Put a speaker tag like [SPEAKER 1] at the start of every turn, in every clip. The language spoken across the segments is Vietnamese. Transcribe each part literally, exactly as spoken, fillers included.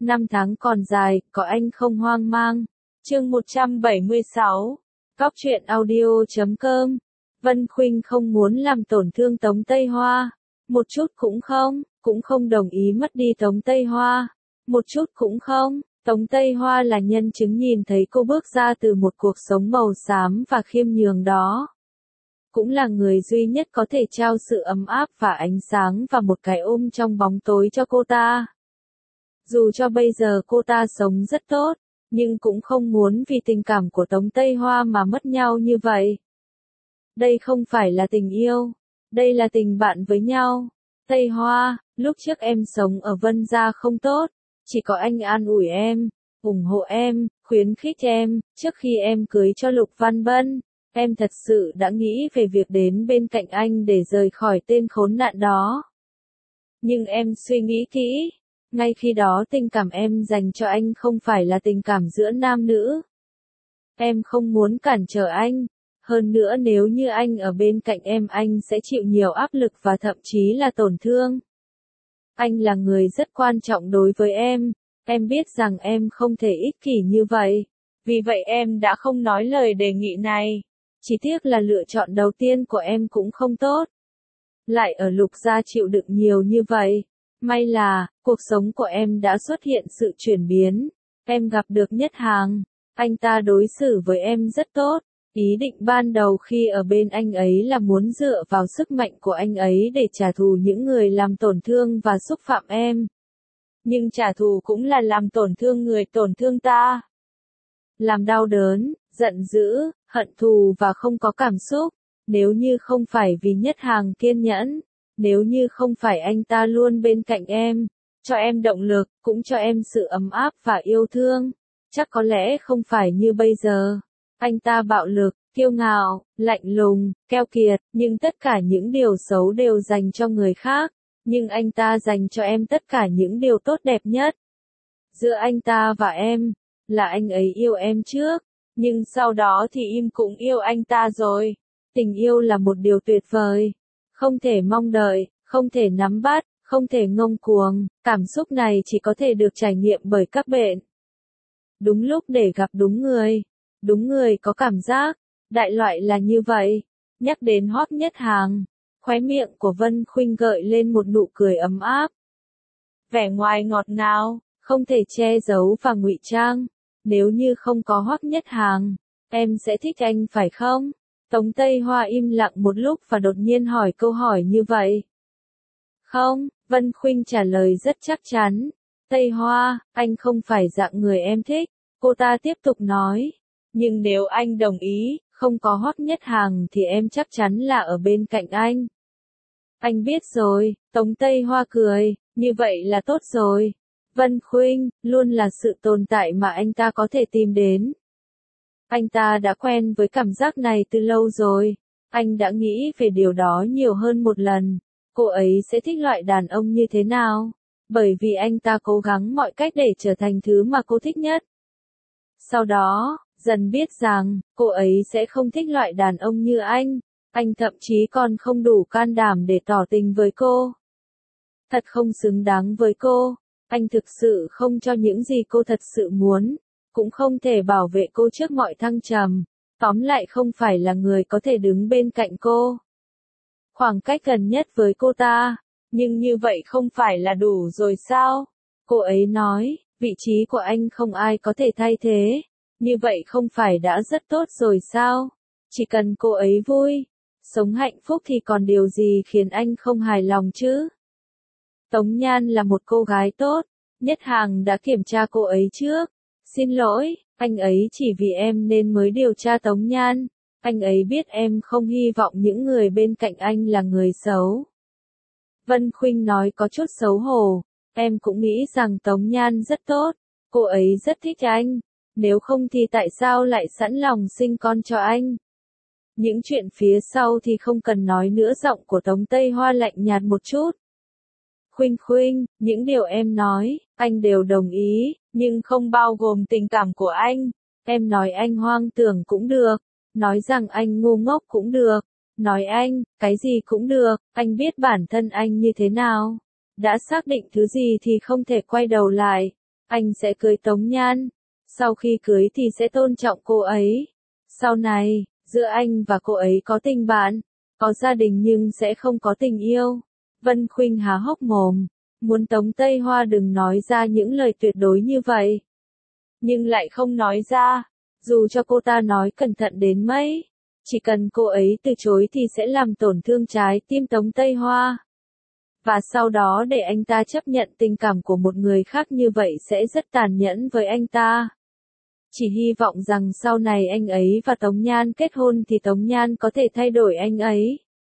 [SPEAKER 1] Năm tháng còn dài, có anh không hoang mang. Chương một trăm bảy mươi sáu. Cóc truyện audio chấm com. Vân Khuynh không muốn làm tổn thương Tống Tây Hoa. Một chút cũng không, cũng không đồng ý mất đi Tống Tây Hoa. Một chút cũng không. Tống Tây Hoa là nhân chứng nhìn thấy cô bước ra từ một cuộc sống màu xám và khiêm nhường đó. Cũng là người duy nhất có thể trao sự ấm áp và ánh sáng và một cái ôm trong bóng tối cho cô ta. Dù cho bây giờ cô ta sống rất tốt, nhưng cũng không muốn vì tình cảm của Tống Tây Hoa mà mất nhau như vậy. Đây không phải là tình yêu, đây là tình bạn với nhau. Tây Hoa, lúc trước em sống ở Vân Gia không tốt, chỉ có anh an ủi em, ủng hộ em, khuyến khích em, trước khi em cưới cho Lục Văn Bân, em thật sự đã nghĩ về việc đến bên cạnh anh để rời khỏi tên khốn nạn đó. Nhưng em suy nghĩ kỹ, ngay khi đó tình cảm em dành cho anh không phải là tình cảm giữa nam nữ. Em không muốn cản trở anh, hơn nữa nếu như anh ở bên cạnh em anh sẽ chịu nhiều áp lực và thậm chí là tổn thương. Anh là người rất quan trọng đối với em, em biết rằng em không thể ích kỷ như vậy. Vì vậy em đã không nói lời đề nghị này. Chỉ tiếc là lựa chọn đầu tiên của em cũng không tốt. Lại ở Lục Gia chịu đựng nhiều như vậy. May là, cuộc sống của em đã xuất hiện sự chuyển biến. Em gặp được Nhất Hàng. Anh ta đối xử với em rất tốt. Ý định ban đầu khi ở bên anh ấy là muốn dựa vào sức mạnh của anh ấy để trả thù những người làm tổn thương và xúc phạm em. Nhưng trả thù cũng là làm tổn thương người tổn thương ta. Làm đau đớn, giận dữ, hận thù và không có cảm xúc. Nếu như không phải vì Nhất Hàng kiên nhẫn, nếu như không phải anh ta luôn bên cạnh em, cho em động lực, cũng cho em sự ấm áp và yêu thương, chắc có lẽ không phải như bây giờ. Anh ta bạo lực, kiêu ngạo, lạnh lùng, keo kiệt, nhưng tất cả những điều xấu đều dành cho người khác, nhưng anh ta dành cho em tất cả những điều tốt đẹp nhất. Giữa anh ta và em, là anh ấy yêu em trước, nhưng sau đó thì em cũng yêu anh ta rồi. Tình yêu là một điều tuyệt vời, không thể mong đợi, không thể nắm bắt, không thể ngông cuồng, cảm xúc này chỉ có thể được trải nghiệm bởi các bạn. Đúng lúc để gặp đúng người, đúng người có cảm giác, đại loại là như vậy. Nhắc đến Hoắc Nhất Hàng, khóe miệng của Vân Khuynh gợi lên một nụ cười ấm áp. Vẻ ngoài ngọt ngào, không thể che giấu và ngụy trang. Nếu như không có Hoắc Nhất Hàng, em sẽ thích anh phải không? Tống Tây Hoa im lặng một lúc và đột nhiên hỏi câu hỏi như vậy. Không, Vân Khuynh trả lời rất chắc chắn. Tây Hoa, anh không phải dạng người em thích, cô ta tiếp tục nói. Nhưng nếu anh đồng ý, không có Hoắc Nhất Hàng thì em chắc chắn là ở bên cạnh anh. Anh biết rồi, Tống Tây Hoa cười, như vậy là tốt rồi. Vân Khuynh, luôn là sự tồn tại mà anh ta có thể tìm đến. Anh ta đã quen với cảm giác này từ lâu rồi. Anh đã nghĩ về điều đó nhiều hơn một lần. Cô ấy sẽ thích loại đàn ông như thế nào? Bởi vì anh ta cố gắng mọi cách để trở thành thứ mà cô thích nhất. Sau đó, dần biết rằng, cô ấy sẽ không thích loại đàn ông như anh. Anh thậm chí còn không đủ can đảm để tỏ tình với cô. Thật không xứng đáng với cô. Anh thực sự không cho những gì cô thật sự muốn. Cũng không thể bảo vệ cô trước mọi thăng trầm. Tóm lại không phải là người có thể đứng bên cạnh cô. Khoảng cách gần nhất với cô ta. Nhưng như vậy không phải là đủ rồi sao? Cô ấy nói, vị trí của anh không ai có thể thay thế. Như vậy không phải đã rất tốt rồi sao? Chỉ cần cô ấy vui, sống hạnh phúc thì còn điều gì khiến anh không hài lòng chứ? Tống Nhan là một cô gái tốt. Nhất Hàng đã kiểm tra cô ấy trước. Xin lỗi, anh ấy chỉ vì em nên mới điều tra Tống Nhan. Anh ấy biết em không hy vọng những người bên cạnh anh là người xấu. Vân Khuynh nói có chút xấu hổ. Em cũng nghĩ rằng Tống Nhan rất tốt. Cô ấy rất thích anh. Nếu không thì tại sao lại sẵn lòng sinh con cho anh? Những chuyện phía sau thì không cần nói nữa. Giọng của Tống Tây Hoa lạnh nhạt một chút. Khuynh Khuynh, những điều em nói, anh đều đồng ý, nhưng không bao gồm tình cảm của anh. Em nói anh hoang tưởng cũng được, nói rằng anh ngu ngốc cũng được, nói anh, cái gì cũng được, anh biết bản thân anh như thế nào. Đã xác định thứ gì thì không thể quay đầu lại. anh sẽ cưới Tống Nhan. Sau khi cưới thì sẽ tôn trọng cô ấy. Sau này, giữa anh và cô ấy có tình bạn, có gia đình nhưng sẽ không có tình yêu. Vân Khuynh há hốc mồm, muốn Tống Tây Hoa đừng nói ra những lời tuyệt đối như vậy. Nhưng lại không nói ra, dù cho cô ta nói cẩn thận đến mấy, chỉ cần cô ấy từ chối thì sẽ làm tổn thương trái tim Tống Tây Hoa. Và sau đó để anh ta chấp nhận tình cảm của một người khác như vậy sẽ rất tàn nhẫn với anh ta. Chỉ hy vọng rằng sau này anh ấy và Tống Nhan kết hôn thì Tống Nhan có thể thay đổi anh ấy.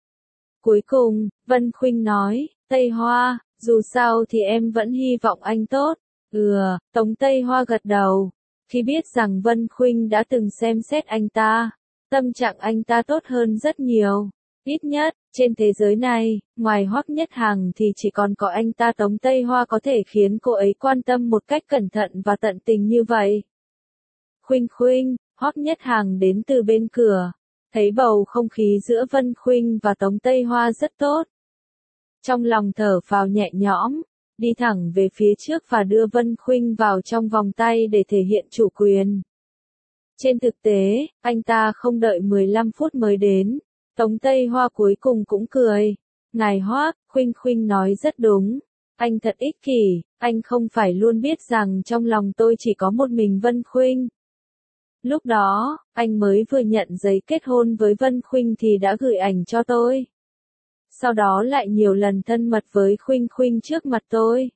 [SPEAKER 1] Cuối cùng, Vân Khuynh nói, Tây Hoa, dù sao thì em vẫn hy vọng anh tốt. Ừ, Tống Tây Hoa gật đầu. Khi biết rằng Vân Khuynh đã từng xem xét anh ta, tâm trạng anh ta tốt hơn rất nhiều. Ít nhất, trên thế giới này, ngoài Hoắc Nhất Hằng thì chỉ còn có anh ta Tống Tây Hoa có thể khiến cô ấy quan tâm một cách cẩn thận và tận tình như vậy. Khuynh Khuynh, Hoắc Nhất Hằng đến từ bên cửa, thấy bầu không khí giữa Vân Khuynh và Tống Tây Hoa rất tốt. Trong lòng thở phào nhẹ nhõm, đi thẳng về phía trước và đưa Vân Khuynh vào trong vòng tay để thể hiện chủ quyền. Trên thực tế, anh ta không đợi mười lăm phút mới đến. Tống Tây Hoa cuối cùng cũng cười. Ngài Hoắc, Khuynh Khuynh nói rất đúng. Anh thật ích kỷ, anh không phải luôn biết rằng trong lòng tôi chỉ có một mình Vân Khuynh. Lúc đó, anh mới vừa nhận giấy kết hôn với Vân Khuynh thì đã gửi ảnh cho tôi. Sau đó lại nhiều lần thân mật với Khuynh Khuynh trước mặt tôi.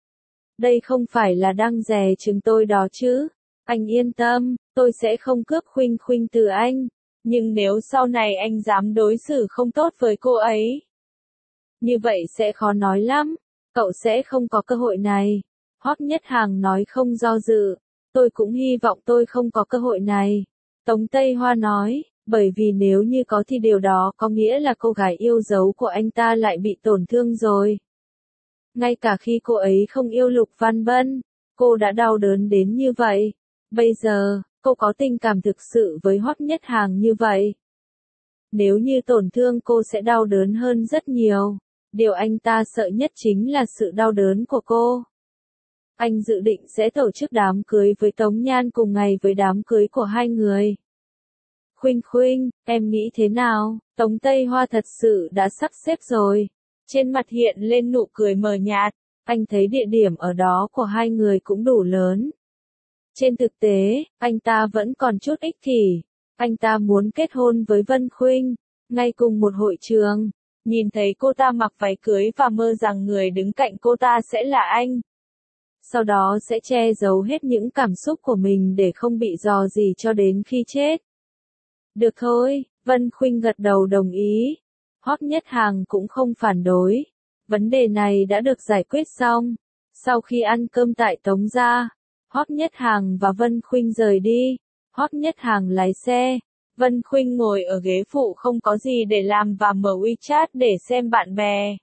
[SPEAKER 1] Đây không phải là đang dè chừng tôi đó chứ. Anh yên tâm, tôi sẽ không cướp Khuynh Khuynh từ anh. Nhưng nếu sau này anh dám đối xử không tốt với cô ấy, như vậy sẽ khó nói lắm. Cậu sẽ không có cơ hội này. Hoắc Nhất Hằng nói không do dự. Tôi cũng hy vọng tôi không có cơ hội này. Tống Tây Hoa nói, bởi vì nếu như có thì điều đó có nghĩa là cô gái yêu dấu của anh ta lại bị tổn thương rồi. Ngay cả khi cô ấy không yêu Lục Văn Bân, cô đã đau đớn đến như vậy. Bây giờ, cô có tình cảm thực sự với Hoắc Nhất Hằng như vậy. Nếu như tổn thương cô sẽ đau đớn hơn rất nhiều. Điều anh ta sợ nhất chính là sự đau đớn của cô. Anh dự định sẽ tổ chức đám cưới với Tống Nhan cùng ngày với đám cưới của hai người. Khuynh Khuynh, em nghĩ thế nào? Tống Tây Hoa thật sự đã sắp xếp rồi. Trên mặt hiện lên nụ cười mờ nhạt. Anh thấy địa điểm ở đó của hai người cũng đủ lớn. Trên thực tế, anh ta vẫn còn chút ích kỷ. Anh ta muốn kết hôn với Vân Khuynh, ngay cùng một hội trường. Nhìn thấy cô ta mặc váy cưới và mơ rằng người đứng cạnh cô ta sẽ là anh. Sau đó sẽ che giấu hết những cảm xúc của mình để không bị dò dỉ cho đến khi chết. Được thôi, Vân Khuynh gật đầu đồng ý. Hoắc Nhất Hằng cũng không phản đối. Vấn đề này đã được giải quyết xong. Sau khi ăn cơm tại Tống gia, Hoắc Nhất Hằng và Vân Khuynh rời đi. Hoắc Nhất Hằng lái xe. Vân Khuynh ngồi ở ghế phụ không có gì để làm và mở WeChat để xem bạn bè.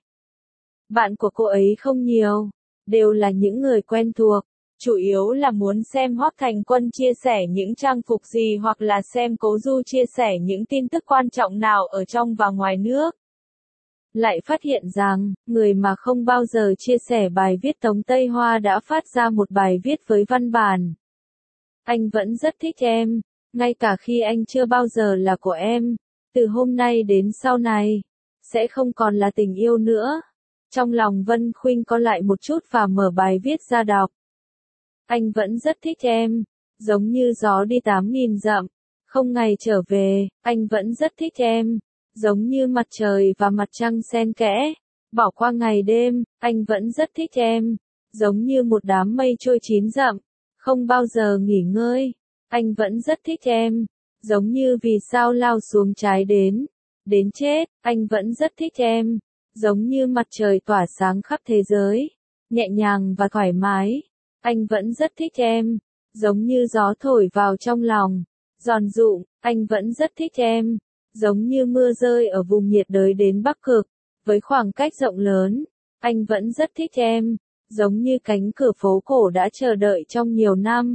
[SPEAKER 1] Bạn của cô ấy không nhiều, đều là những người quen thuộc, chủ yếu là muốn xem Hoắc Thành Quân chia sẻ những trang phục gì hoặc là xem Cố Du chia sẻ những tin tức quan trọng nào ở trong và ngoài nước. Lại phát hiện rằng, người mà không bao giờ chia sẻ bài viết Tống Tây Hoa đã phát ra một bài viết với văn bản. Anh vẫn rất thích em. Ngay cả khi anh chưa bao giờ là của em, từ hôm nay đến sau này, sẽ không còn là tình yêu nữa. Trong lòng Vân Khuynh có lại một chút và mở bài viết ra đọc. Anh vẫn rất thích em, giống như gió đi tám nghìn dặm, không ngày trở về, anh vẫn rất thích em, giống như mặt trời và mặt trăng xen kẽ, bỏ qua ngày đêm, anh vẫn rất thích em, giống như một đám mây trôi chín dặm, không bao giờ nghỉ ngơi. Anh vẫn rất thích em, giống như vì sao lao xuống trái đến, đến chết, anh vẫn rất thích em, giống như mặt trời tỏa sáng khắp thế giới, nhẹ nhàng và thoải mái, anh vẫn rất thích em, giống như gió thổi vào trong lòng, giòn rụm, anh vẫn rất thích em, giống như mưa rơi ở vùng nhiệt đới đến Bắc Cực, với khoảng cách rộng lớn, anh vẫn rất thích em, giống như cánh cửa phố cổ đã chờ đợi trong nhiều năm.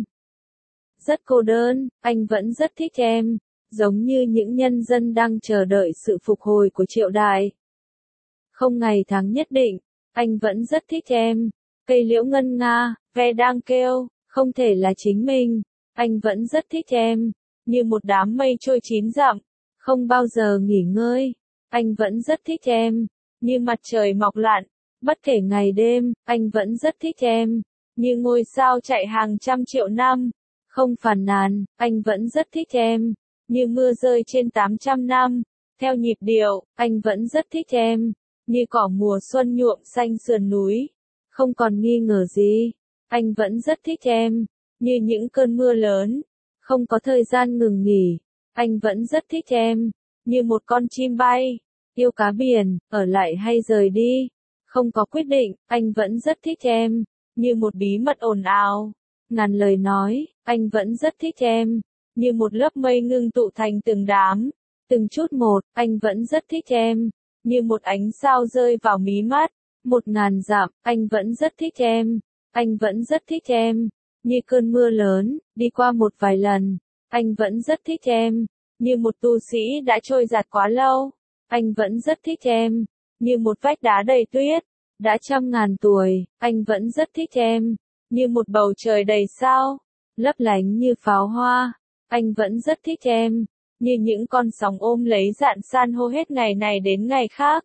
[SPEAKER 1] Rất cô đơn, anh vẫn rất thích em, giống như những nhân dân đang chờ đợi sự phục hồi của triều đại. Không ngày tháng nhất định, anh vẫn rất thích em, Cây liễu ngân nga, ve đang kêu, không thể là chính mình. Anh vẫn rất thích em, như một đám mây trôi chín dặm, không bao giờ nghỉ ngơi. Anh vẫn rất thích em, như mặt trời mọc lặn, bất kể ngày đêm, anh vẫn rất thích em, như ngôi sao chạy hàng trăm triệu năm, không phàn nàn, anh vẫn rất thích em, như mưa rơi trên tám trăm năm, theo nhịp điệu, anh vẫn rất thích em, như cỏ mùa xuân nhuộm xanh sườn núi, không còn nghi ngờ gì, anh vẫn rất thích em, như những cơn mưa lớn, không có thời gian ngừng nghỉ, anh vẫn rất thích em, như một con chim bay, yêu cá biển, ở lại hay rời đi, không có quyết định, anh vẫn rất thích em, như một bí mật ồn ào, ngàn lời nói, anh vẫn rất thích em, như một lớp mây ngưng tụ thành từng đám, từng chút một, anh vẫn rất thích em, như một ánh sao rơi vào mí mắt, một ngàn dặm, anh vẫn rất thích em, anh vẫn rất thích em, như cơn mưa lớn, đi qua một vài lần, anh vẫn rất thích em, như một tu sĩ đã trôi giạt quá lâu, anh vẫn rất thích em, như một vách đá đầy tuyết, đã trăm ngàn tuổi, anh vẫn rất thích em, như một bầu trời đầy sao, lấp lánh như pháo hoa, anh vẫn rất thích em, như những con sóng ôm lấy dạn san hô hết ngày này đến ngày khác.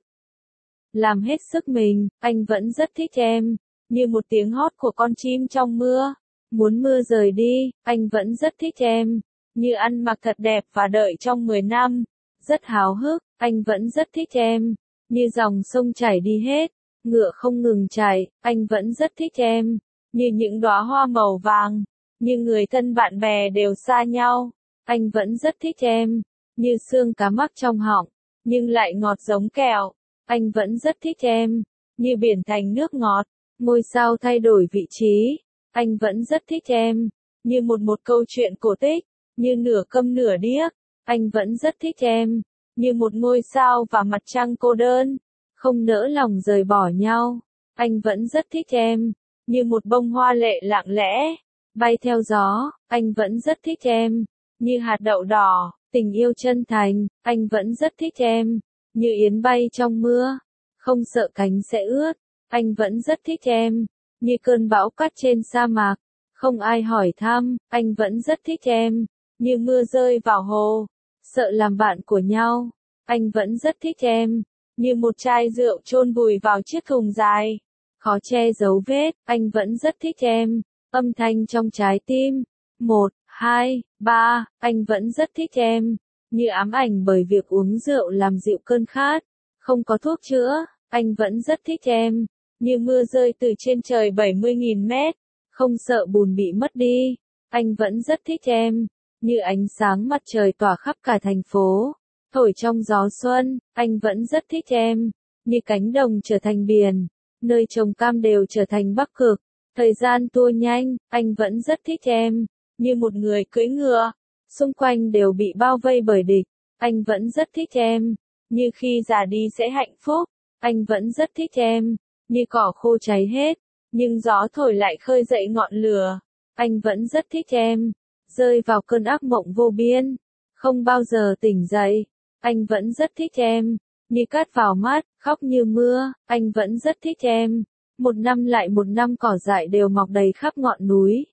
[SPEAKER 1] Làm hết sức mình, anh vẫn rất thích em, như một tiếng hót của con chim trong mưa, muốn mưa rời đi, anh vẫn rất thích em, như ăn mặc thật đẹp và đợi trong mười năm, rất háo hức, anh vẫn rất thích em, như dòng sông chảy đi hết, ngựa không ngừng chạy, anh vẫn rất thích em, như những đóa hoa màu vàng, như người thân bạn bè đều xa nhau, anh vẫn rất thích em, như xương cá mắc trong họng, nhưng lại ngọt giống kẹo, anh vẫn rất thích em, như biển thành nước ngọt, ngôi sao thay đổi vị trí, anh vẫn rất thích em, như một một câu chuyện cổ tích, như nửa câm nửa điếc, anh vẫn rất thích em, như một ngôi sao và mặt trăng cô đơn, không nỡ lòng rời bỏ nhau, anh vẫn rất thích em, như một bông hoa lệ lặng lẽ, bay theo gió, anh vẫn rất thích em, như hạt đậu đỏ, tình yêu chân thành, anh vẫn rất thích em, như yến bay trong mưa, không sợ cánh sẽ ướt, anh vẫn rất thích em, như cơn bão cát trên sa mạc, không ai hỏi thăm, anh vẫn rất thích em, như mưa rơi vào hồ, sợ làm bạn của nhau, anh vẫn rất thích em, như một chai rượu chôn vùi vào chiếc thùng dài, khó che giấu vết, anh vẫn rất thích em, âm thanh trong trái tim, một, hai, ba, anh vẫn rất thích em, như ám ảnh bởi việc uống rượu làm dịu cơn khát, không có thuốc chữa, anh vẫn rất thích em, như mưa rơi từ trên trời bảy mươi nghìn mét, không sợ bùn bị mất đi, anh vẫn rất thích em, như ánh sáng mặt trời tỏa khắp cả thành phố, thổi trong gió xuân, anh vẫn rất thích em, như cánh đồng trở thành biển, nơi trồng cam đều trở thành Bắc Cực, thời gian tua nhanh, anh vẫn rất thích em, như một người cưỡi ngựa, xung quanh đều bị bao vây bởi địch, anh vẫn rất thích em, như khi già đi sẽ hạnh phúc, anh vẫn rất thích em, như cỏ khô cháy hết, nhưng gió thổi lại khơi dậy ngọn lửa, anh vẫn rất thích em, rơi vào cơn ác mộng vô biên, không bao giờ tỉnh dậy, anh vẫn rất thích em, như cát vào mắt, khóc như mưa, anh vẫn rất thích em, một năm lại một năm cỏ dại đều mọc đầy khắp ngọn núi.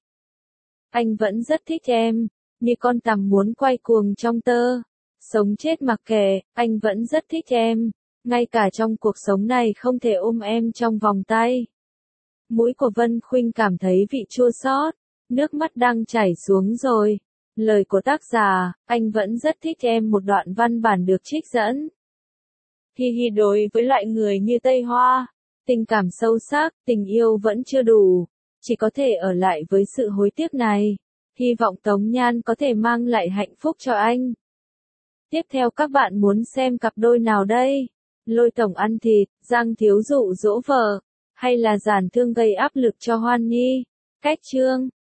[SPEAKER 1] Anh vẫn rất thích em, như con tằm muốn quay cuồng trong tơ, sống chết mặc kệ, anh vẫn rất thích em, ngay cả trong cuộc sống này không thể ôm em trong vòng tay. Mũi của Vân Khuynh cảm thấy vị chua xót, nước mắt đang chảy xuống rồi. Lời của tác giả, anh vẫn rất thích em một đoạn văn bản được trích dẫn. Hi hi đối với loại người như Tây Hoa, tình cảm sâu sắc, tình yêu vẫn chưa đủ, chỉ có thể ở lại với sự hối tiếc này. Hy vọng Tống Nhan có thể mang lại hạnh phúc cho anh. Tiếp theo các bạn muốn xem cặp đôi nào đây? Lôi tổng ăn thịt, Giang Thiếu dụ dỗ vợ, hay là Giản Thương gây áp lực cho Hoan Nhi? Cách chương